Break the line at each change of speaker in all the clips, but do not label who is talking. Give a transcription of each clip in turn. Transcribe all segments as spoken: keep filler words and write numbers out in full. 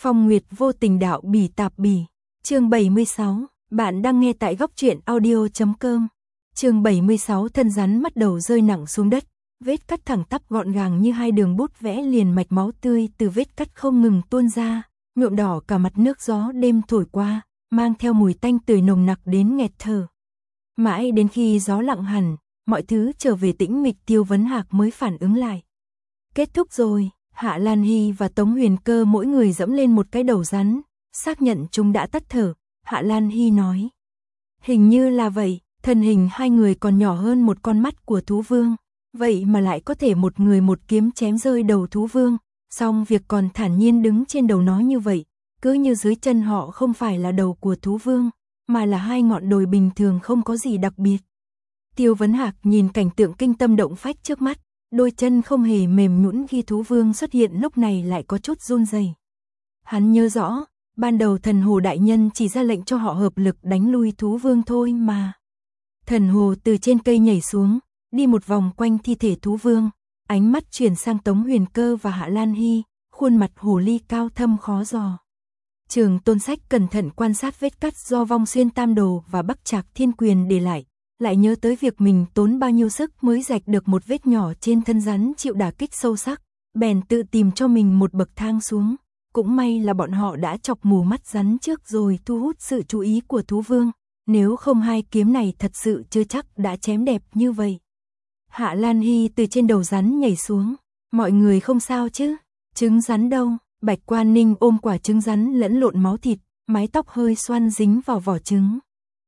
Phong Nguyệt vô tình đạo bỉ tạp bỉ. Chương bảy mươi sáu, bạn đang nghe tại góc truyện audio chấm com. Chương bảy mươi sáu, thân rắn bắt đầu rơi nặng xuống đất, vết cắt thẳng tắp gọn gàng như hai đường bút vẽ liền mạch máu tươi từ vết cắt không ngừng tuôn ra, nhuộm đỏ cả mặt nước gió đêm thổi qua, mang theo mùi tanh tưởi nồng nặc đến nghẹt thở. Mãi đến khi gió lặng hẳn, mọi thứ trở về tĩnh mịch, Tiêu Vấn Hạc mới phản ứng lại. Kết thúc rồi. Hạ Lan Hy và Tống Huyền Cơ mỗi người dẫm lên một cái đầu rắn, xác nhận chúng đã tắt thở. Hạ Lan Hy nói, hình như là vậy, thân hình hai người còn nhỏ hơn một con mắt của thú vương, vậy mà lại có thể một người một kiếm chém rơi đầu thú vương, song việc còn thản nhiên đứng trên đầu nó như vậy, cứ như dưới chân họ không phải là đầu của thú vương, mà là hai ngọn đồi bình thường không có gì đặc biệt. Tiêu Vấn Hạc nhìn cảnh tượng kinh tâm động phách trước mắt, đôi chân không hề mềm nhũn khi thú vương xuất hiện, lúc này lại có chút run rẩy. Hắn nhớ rõ, ban đầu Thần Hồ đại nhân chỉ ra lệnh cho họ hợp lực đánh lui thú vương thôi mà. Thần Hồ từ trên cây nhảy xuống, đi một vòng quanh thi thể thú vương, ánh mắt chuyển sang Tống Huyền Cơ và Hạ Lan Hy, khuôn mặt hồ ly cao thâm khó dò. Trường Tôn Sách cẩn thận quan sát vết cắt do Vong Xuyên Tam Đồ và Bắc Trạc Thiên Quyền để lại, lại nhớ tới việc mình tốn bao nhiêu sức mới rạch được một vết nhỏ trên thân rắn chịu đả kích sâu sắc, bèn tự tìm cho mình một bậc thang xuống. Cũng may là bọn họ đã chọc mù mắt rắn trước rồi thu hút sự chú ý của thú vương, nếu không hai kiếm này thật sự chưa chắc đã chém đẹp như vậy. Hạ Lan Hy từ trên đầu rắn nhảy xuống, mọi người không sao chứ? Trứng rắn đâu? Bạch Quan Ninh ôm quả trứng rắn lẫn lộn máu thịt, mái tóc hơi xoăn dính vào vỏ trứng.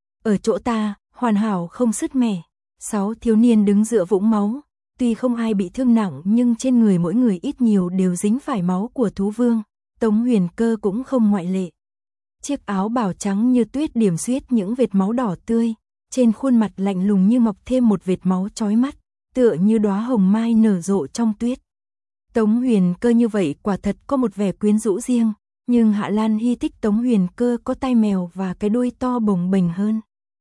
Ở chỗ ta, hoàn hảo không sứt mẻ. Sáu thiếu niên đứng dựa vũng máu, tuy không ai bị thương nặng nhưng trên người mỗi người ít nhiều đều dính phải máu của thú vương, Tống Huyền Cơ cũng không ngoại lệ. Chiếc áo bào trắng như tuyết điểm xuyết những vệt máu đỏ tươi, trên khuôn mặt lạnh lùng như mọc thêm một vệt máu chói mắt, tựa như đóa hồng mai nở rộ trong tuyết. Tống Huyền Cơ như vậy quả thật có một vẻ quyến rũ riêng, nhưng Hạ Lan Hy thích Tống Huyền Cơ có tai mèo và cái đuôi to bồng bềnh hơn.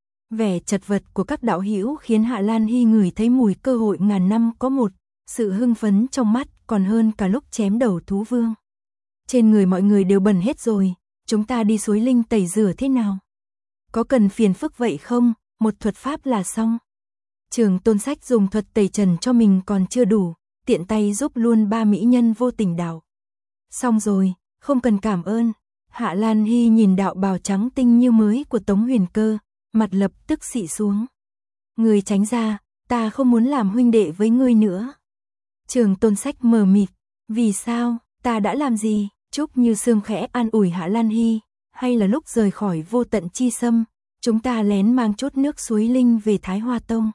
Vẻ chật vật của các đạo hữu khiến Hạ Lan Hy ngửi thấy mùi cơ hội ngàn năm có một, sự hưng phấn trong mắt còn hơn cả lúc chém đầu thú vương. Trên người mọi người đều bẩn hết rồi, chúng ta đi suối linh tẩy rửa thế nào? Có cần phiền phức vậy không? Một thuật pháp là xong. Trường Tôn Sách dùng thuật tẩy trần cho mình còn chưa đủ, tiện tay giúp luôn ba mỹ nhân vô tình đạo. Xong rồi, không cần cảm ơn. Hạ Lan Hy nhìn đạo bào trắng tinh như mới của Tống Huyền Cơ, mặt lập tức xị xuống. Người tránh ra, ta không muốn làm huynh đệ với ngươi nữa. Trường Tôn Sách mờ mịt, vì sao, ta đã làm gì? Trúc Như Sương khẽ an ủi Hạ Lan Hy, hay là lúc rời khỏi Vô Tận Chi Sâm, chúng ta lén mang chút nước suối linh về Thái Hoa Tông.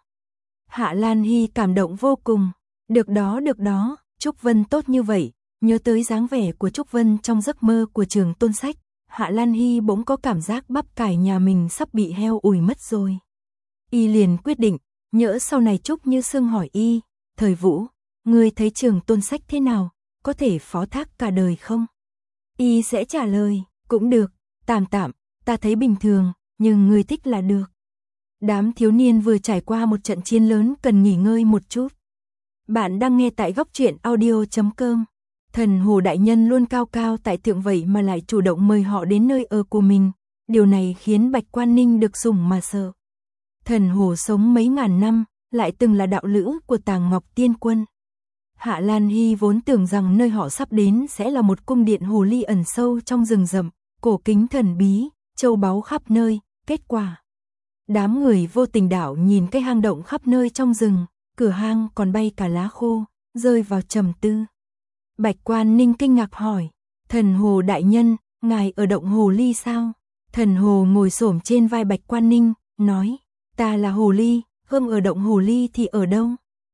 Hạ Lan Hy cảm động vô cùng, được đó được đó, Trúc Vân tốt như vậy, nhớ tới dáng vẻ của Trúc Vân trong giấc mơ của Trường Tôn Sách. Hạ Lan Hy bỗng có cảm giác bắp cải nhà mình sắp bị heo ủi mất rồi. Y liền quyết định, nhỡ sau này Trúc Như Sương hỏi Y, Thời Vũ, ngươi thấy Trường Tôn Sách thế nào, có thể phó thác cả đời không? Y sẽ trả lời, cũng được, tạm tạm, ta thấy bình thường, nhưng ngươi thích là được. Đám thiếu niên vừa trải qua một trận chiến lớn cần nghỉ ngơi một chút. Bạn đang nghe tại góc truyện audio chấm com. Thần Hồ đại nhân luôn cao cao tại thượng vậy mà lại chủ động mời họ đến nơi ở của mình, điều này khiến Bạch Quan Ninh được sủng mà sợ. Thần Hồ sống mấy ngàn năm, lại từng là đạo lữ của Tàng Ngọc Tiên Quân. Hạ Lan Hy vốn tưởng rằng nơi họ sắp đến sẽ là một cung điện hồ ly ẩn sâu trong rừng rậm, cổ kính thần bí, châu báu khắp nơi, kết quả. Đám người vô tình đạo nhìn cái hang động khắp nơi trong rừng, cửa hang còn bay cả lá khô, rơi vào trầm tư. Bạch Quan Ninh kinh ngạc hỏi, Thần Hồ đại nhân, ngài ở động hồ ly sao? Thần Hồ ngồi xổm trên vai Bạch Quan Ninh, nói, ta là hồ ly, gươm ở động hồ ly thì ở đâu?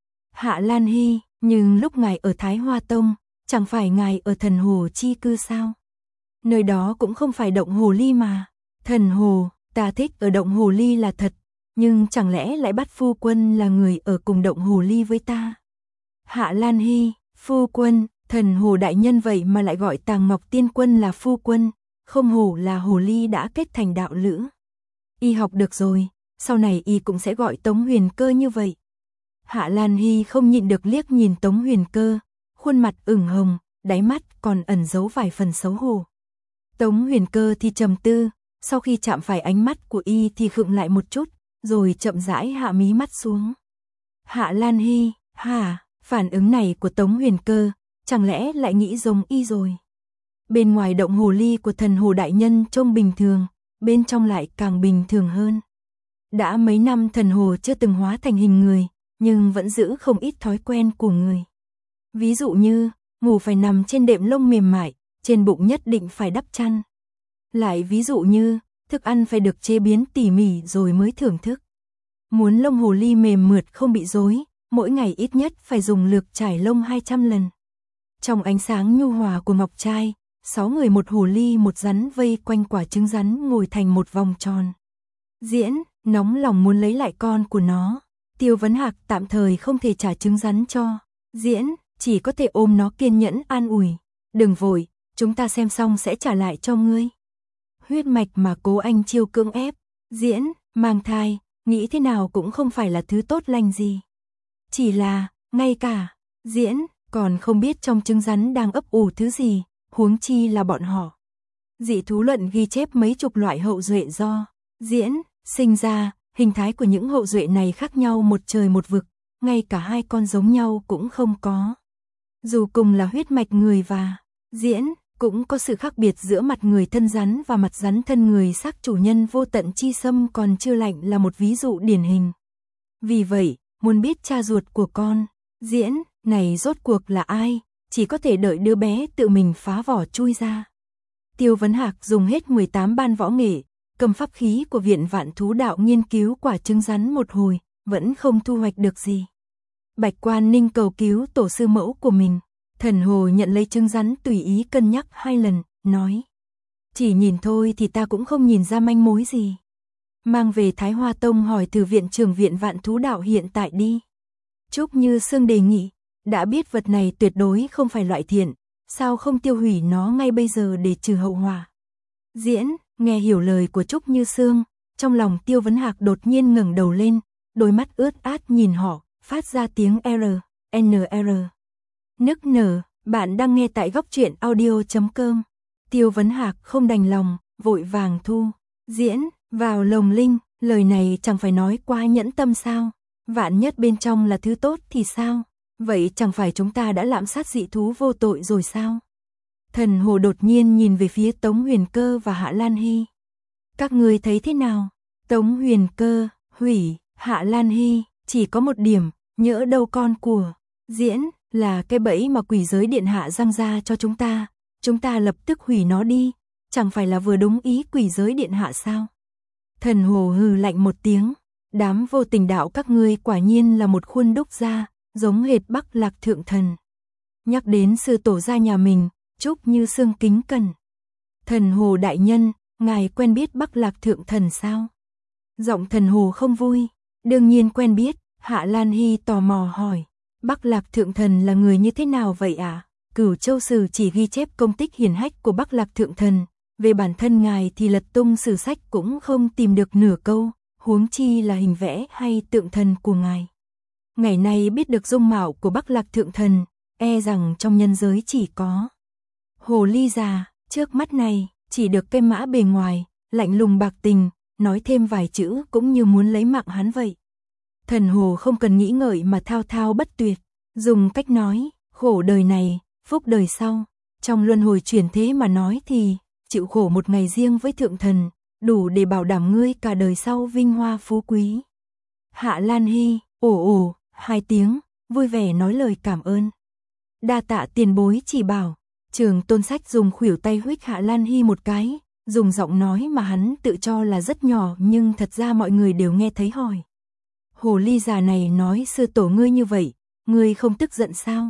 Hạ Lan Hy, nhưng lúc ngài ở Thái Hoa Tông, chẳng phải ngài ở Thần Hồ chi cư sao? Nơi đó cũng không phải động hồ ly mà. Thần Hồ, ta thích ở động hồ ly là thật, nhưng chẳng lẽ lại bắt phu quân là người ở cùng động hồ ly với ta? Hạ Lan Hy, phu quân, Thần Hồ đại nhân vậy mà lại gọi Tàng Ngọc Tiên Quân là phu quân, không hổ là hồ ly đã kết thành đạo lữ. Y học được rồi, sau này Y cũng sẽ gọi Tống Huyền Cơ như vậy. Hạ Lan Hy không nhịn được liếc nhìn Tống Huyền Cơ, khuôn mặt ửng hồng, đáy mắt còn ẩn giấu vài phần xấu hổ. Tống Huyền Cơ thì trầm tư, sau khi chạm phải ánh mắt của y thì khựng lại một chút, rồi chậm rãi hạ mí mắt xuống. Hạ Lan Hy, hả? Phản ứng này của Tống Huyền Cơ, chẳng lẽ lại nghĩ giống y rồi? Bên ngoài động hồ ly của thần hồ đại nhân trông bình thường, bên trong lại càng bình thường hơn. Đã mấy năm thần hồ chưa từng hóa thành hình người, nhưng vẫn giữ không ít thói quen của người. Ví dụ như, ngủ phải nằm trên đệm lông mềm mại, trên bụng nhất định phải đắp chăn. Lại ví dụ như, thức ăn phải được chế biến tỉ mỉ rồi mới thưởng thức. Muốn lông hồ ly mềm mượt không bị rối, mỗi ngày ít nhất phải dùng lược trải lông hai trăm lần. Trong ánh sáng nhu hòa của ngọc trai, sáu người một hồ ly một rắn vây quanh quả trứng rắn ngồi thành một vòng tròn. Diễn, nóng lòng muốn lấy lại con của nó. Tiêu Vấn Hạc tạm thời không thể trả trứng rắn cho Diễn, chỉ có thể ôm nó kiên nhẫn an ủi. Đừng vội, chúng ta xem xong sẽ trả lại cho ngươi. Huyết mạch mà Cố Anh Chiêu cưỡng ép, Diễn, mang thai, nghĩ thế nào cũng không phải là thứ tốt lành gì. Chỉ là, ngay cả, Diễn, còn không biết trong trứng rắn đang ấp ủ thứ gì, huống chi là bọn họ. Dị thú luận ghi chép mấy chục loại hậu duệ do Diễn sinh ra, hình thái của những hậu duệ này khác nhau một trời một vực, ngay cả hai con giống nhau cũng không có. Dù cùng là huyết mạch người và Diễn, cũng có sự khác biệt giữa mặt người thân rắn và mặt rắn thân người xác chủ nhân vô tận chi xâm còn chưa lạnh là một ví dụ điển hình. Vì vậy, muốn biết cha ruột của con Diễn này rốt cuộc là ai, chỉ có thể đợi đứa bé tự mình phá vỏ chui ra. Tiêu Vấn Hạc dùng hết mười tám ban võ nghệ, cầm pháp khí của Viện Vạn Thú Đạo nghiên cứu quả trứng rắn một hồi, vẫn không thu hoạch được gì. Bạch Quan Ninh cầu cứu tổ sư mẫu của mình. Thần hồ nhận lấy trứng rắn tùy ý cân nhắc hai lần, nói. Chỉ nhìn thôi thì ta cũng không nhìn ra manh mối gì. Mang về Thái Hoa Tông hỏi từ viện trưởng Viện Vạn Thú Đạo hiện tại đi. Trúc Như Sương đề nghị, đã biết vật này tuyệt đối không phải loại thiện, sao không tiêu hủy nó ngay bây giờ để trừ hậu họa. Diễn, nghe hiểu lời của Trúc Như Sương, trong lòng Tiêu Vấn Hạc đột nhiên ngẩng đầu lên, đôi mắt ướt át nhìn họ, phát ra tiếng R, N R. Nức nở, bạn đang nghe tại góc truyện audio chấm com. Tiêu Vấn Hạc không đành lòng, vội vàng thu Diễn vào lồng linh, lời này chẳng phải nói quá nhẫn tâm sao? Vạn nhất bên trong là thứ tốt thì sao? Vậy chẳng phải chúng ta đã lạm sát dị thú vô tội rồi sao? Thần hồ đột nhiên nhìn về phía Tống Huyền Cơ và Hạ Lan Hy. Các người thấy thế nào? Tống Huyền Cơ, hủy, Hạ Lan Hy, chỉ có một điểm, nhỡ đâu con của Diễn là cái bẫy mà quỷ giới điện hạ răng ra cho chúng ta, chúng ta lập tức hủy nó đi, chẳng phải là vừa đúng ý quỷ giới điện hạ sao? Thần hồ hừ lạnh một tiếng, đám vô tình đạo các ngươi quả nhiên là một khuôn đúc ra, giống hệt Bắc Lạc Thượng Thần. Nhắc đến sư tổ gia nhà mình, Trúc Như Sương kính cẩn. Thần hồ đại nhân, ngài quen biết Bắc Lạc Thượng Thần sao? Giọng thần hồ không vui, đương nhiên quen biết. Hạ Lan Hy tò mò hỏi, Bắc Lạc Thượng Thần là người như thế nào vậy ạ? À? Cửu Châu Sử chỉ ghi chép công tích hiển hách của Bắc Lạc Thượng Thần, về bản thân ngài thì lật tung sử sách cũng không tìm được nửa câu, huống chi là hình vẽ hay tượng thần của ngài. Ngày nay biết được dung mạo của Bắc Lạc Thượng Thần, e rằng trong nhân giới chỉ có hồ ly già, trước mắt này, chỉ được cái mã bề ngoài, lạnh lùng bạc tình, nói thêm vài chữ cũng như muốn lấy mạng hắn vậy. Thần hồ không cần nghĩ ngợi mà thao thao bất tuyệt, dùng cách nói, khổ đời này, phúc đời sau, trong luân hồi chuyển thế mà nói thì, chịu khổ một ngày riêng với Thượng Thần, đủ để bảo đảm ngươi cả đời sau vinh hoa phú quý. Hạ Lan Hy, ồ ồ, hai tiếng, vui vẻ nói lời cảm ơn. Đa tạ tiền bối chỉ bảo. Trường Tôn Sách dùng khuỷu tay huých Hạ Lan Hy một cái, dùng giọng nói mà hắn tự cho là rất nhỏ nhưng thật ra mọi người đều nghe thấy hỏi. Hồ ly già này nói sư tổ ngươi như vậy, ngươi không tức giận sao?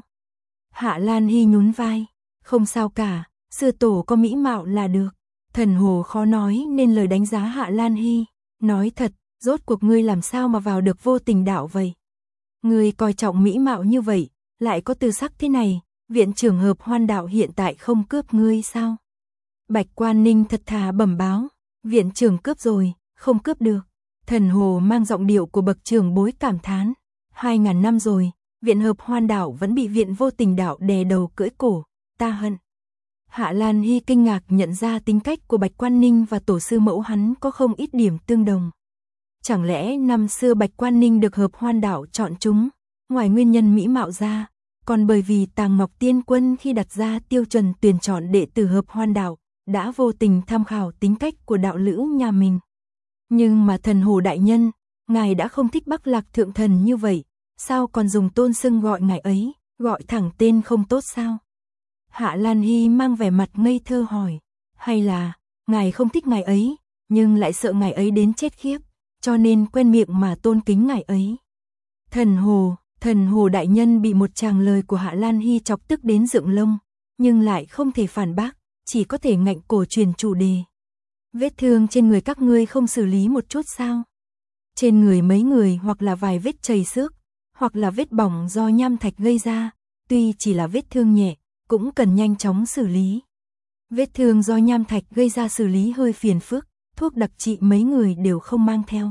Hạ Lan Hy nhún vai, không sao cả, sư tổ có mỹ mạo là được. Thần hồ khó nói nên lời đánh giá Hạ Lan Hy, nói thật, rốt cuộc ngươi làm sao mà vào được vô tình đạo vậy? Ngươi coi trọng mỹ mạo như vậy, lại có tư sắc thế này, viện trưởng Hợp Hoan Đạo hiện tại không cướp ngươi sao? Bạch Quan Ninh thật thà bẩm báo, viện trưởng cướp rồi, không cướp được. Thần hồ mang giọng điệu của bậc trưởng bối cảm thán, hai ngàn năm rồi, viện Hợp Hoan Đạo vẫn bị viện vô tình đạo đè đầu cưỡi cổ, ta hận. Hạ Lan Hy kinh ngạc nhận ra tính cách của Bạch Quan Ninh và tổ sư mẫu hắn có không ít điểm tương đồng. Chẳng lẽ năm xưa Bạch Quan Ninh được Hợp Hoan Đạo chọn chúng, ngoài nguyên nhân mỹ mạo ra, còn bởi vì Tàng Ngọc Tiên Quân khi đặt ra tiêu chuẩn tuyển chọn đệ tử Hợp Hoan Đạo, đã vô tình tham khảo tính cách của đạo lữ nhà mình. Nhưng mà Thần Hồ đại nhân, ngài đã không thích Bắc Lạc thượng thần như vậy, sao còn dùng tôn xưng gọi ngài ấy, gọi thẳng tên không tốt sao? Hạ Lan Hy mang vẻ mặt ngây thơ hỏi, hay là, ngài không thích ngài ấy, nhưng lại sợ ngài ấy đến chết khiếp, cho nên quen miệng mà tôn kính ngài ấy. Thần Hồ, Thần Hồ đại nhân bị một tràng lời của Hạ Lan Hy chọc tức đến dựng lông, nhưng lại không thể phản bác, chỉ có thể ngạnh cổ truyền chủ đề. Vết thương trên người các ngươi không xử lý một chút sao? Trên người mấy người hoặc là vài vết chảy xước, hoặc là vết bỏng do nham thạch gây ra, tuy chỉ là vết thương nhẹ, cũng cần nhanh chóng xử lý. Vết thương do nham thạch gây ra xử lý hơi phiền phức, thuốc đặc trị mấy người đều không mang theo.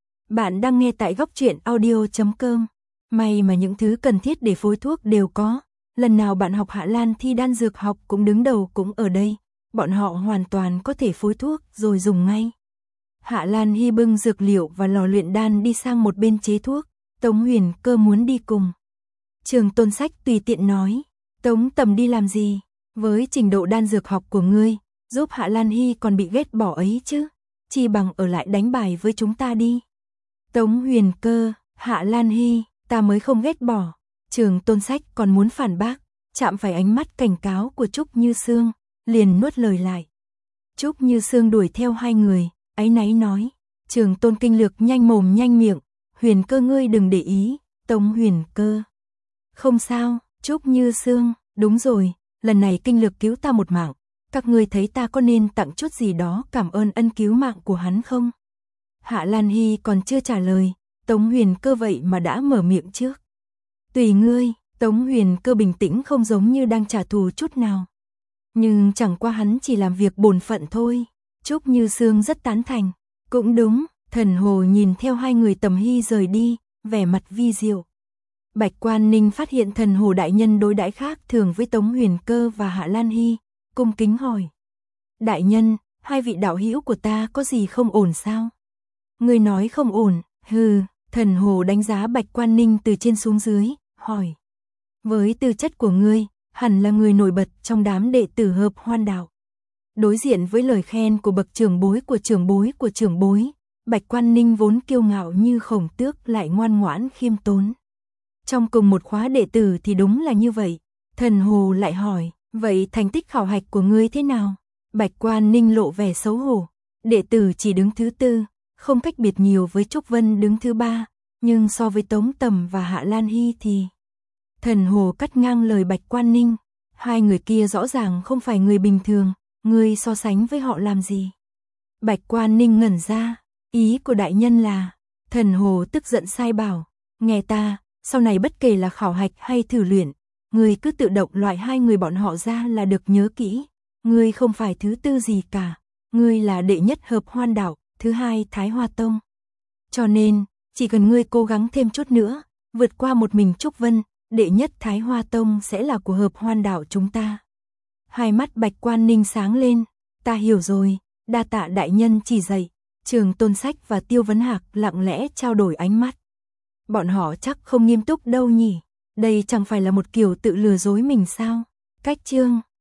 Bạn đang nghe tại góc truyện audio chấm com. May mà những thứ cần thiết để phối thuốc đều có. Lần nào bạn học Hạ Lan thi đan dược học cũng đứng đầu cũng ở đây. Bọn họ hoàn toàn có thể phối thuốc rồi dùng ngay. Hạ Lan Hy bưng dược liệu và lò luyện đan đi sang một bên chế thuốc. Tống Huyền Cơ muốn đi cùng. Trường Tôn Sách tùy tiện nói, Tống Tầm đi làm gì? Với trình độ đan dược học của ngươi, giúp Hạ Lan Hy còn bị ghét bỏ ấy chứ, chỉ bằng ở lại đánh bài với chúng ta đi. Tống Huyền Cơ, Hạ Lan Hy, ta mới không ghét bỏ. Trường Tôn Sách còn muốn phản bác, chạm phải ánh mắt cảnh cáo của Trúc Như Sương, liền nuốt lời lại. Trúc Như Sương đuổi theo hai người, áy náy nói, Trường Tôn Kinh Lược nhanh mồm nhanh miệng, Huyền Cơ ngươi đừng để ý. Tống Huyền Cơ, không sao. Trúc Như Sương, đúng rồi, lần này Kinh Lược cứu ta một mạng, các ngươi thấy ta có nên tặng chút gì đó cảm ơn ân cứu mạng của hắn không? Hạ Lan Hy còn chưa trả lời, Tống Huyền Cơ vậy mà đã mở miệng trước. Tùy ngươi. Tống Huyền Cơ bình tĩnh không giống như đang trả thù chút nào. Nhưng chẳng qua hắn chỉ làm việc bổn phận thôi. Trúc Như Sương rất tán thành. Cũng đúng. Thần Hồ nhìn theo hai người Tầm Hy rời đi, vẻ mặt vi diệu. Bạch Quan Ninh phát hiện Thần Hồ đại nhân đối đãi khác thường với Tống Huyền Cơ và Hạ Lan Hy, cung kính hỏi. Đại nhân, hai vị đạo hữu của ta có gì không ổn sao? Người nói không ổn, hừ. Thần Hồ đánh giá Bạch Quan Ninh từ trên xuống dưới, hỏi. Với tư chất của ngươi, hẳn là người nổi bật trong đám đệ tử Hợp Hoan Đạo. Đối diện với lời khen của bậc trưởng bối của trưởng bối của trưởng bối, Bạch Quan Ninh vốn kiêu ngạo như khổng tước lại ngoan ngoãn khiêm tốn. Trong cùng một khóa đệ tử thì đúng là như vậy. Thần Hồ lại hỏi, vậy thành tích khảo hạch của ngươi thế nào? Bạch Quan Ninh lộ vẻ xấu hổ. Đệ tử chỉ đứng thứ tư, không cách biệt nhiều với Trúc Vân đứng thứ ba, nhưng so với Tống Tầm và Hạ Lan Hy thì... Thần Hồ cắt ngang lời Bạch Quan Ninh, hai người kia rõ ràng không phải người bình thường, ngươi so sánh với họ làm gì? Bạch Quan Ninh ngẩn ra, ý của đại nhân là... Thần Hồ tức giận sai bảo, nghe ta, sau này bất kể là khảo hạch hay thử luyện, ngươi cứ tự động loại hai người bọn họ ra là được, nhớ kỹ. Ngươi không phải thứ tư gì cả, ngươi là đệ nhất Hợp Hoan Đạo, thứ hai Thái Hoa Tông. Cho nên, chỉ cần ngươi cố gắng thêm chút nữa, vượt qua một mình Trúc Vân, đệ nhất Thái Hoa Tông sẽ là của Hợp Hoan Đạo chúng ta. Hai mắt Bạch Quan Ninh sáng lên, ta hiểu rồi, đa tạ đại nhân chỉ dạy. Trường Tôn Sách và Tiêu Vấn Hạc lặng lẽ trao đổi ánh mắt. Bọn họ chắc không nghiêm túc đâu nhỉ, đây chẳng phải là một kiểu tự lừa dối mình sao? Cách chương